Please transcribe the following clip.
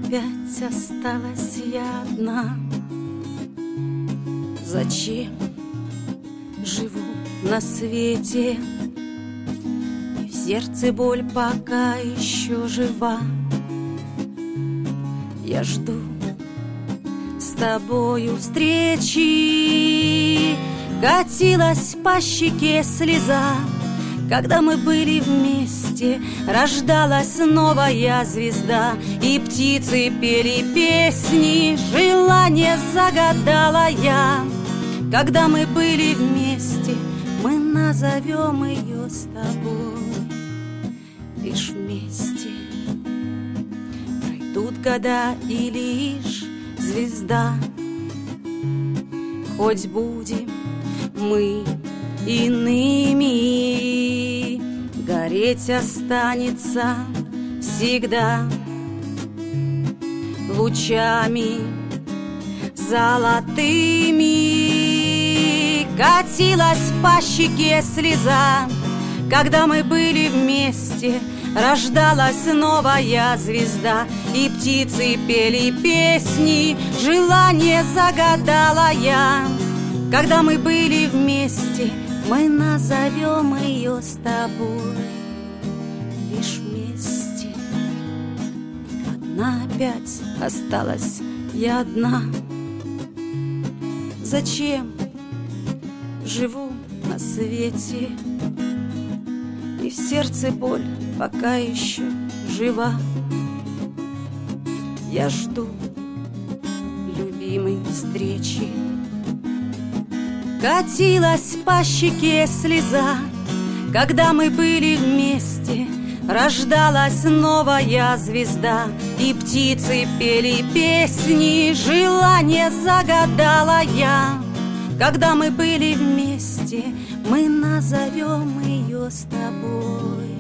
опять осталась я одна. Зачем живу на свете? И в сердце боль пока еще жива. Я жду с тобою встречи. Катилась по щеке слеза, когда мы были вместе. Рождалась новая звезда, и птицы пели песни. Желание загадала я, когда мы были вместе. Мы назовем ее с тобой лишь вместе. Пройдут года, и лишь звезда, хоть будем мы иными, гореть останется всегда лучами золотыми. Катилась по щеке слеза, когда мы были вместе. Рождалась новая звезда, и птицы пели песни. Желание загадала я, когда мы были вместе. Мы назовем ее с тобой лишь вместе. Одна опять осталась я одна. Зачем живу на свете? И в сердце боль пока еще жива. Я жду любимой встречи. Катилась по щеке слеза, когда мы были вместе. Рождалась новая звезда, и птицы пели песни. Желание загадала я, когда мы были вместе. Мы назовем ее с тобой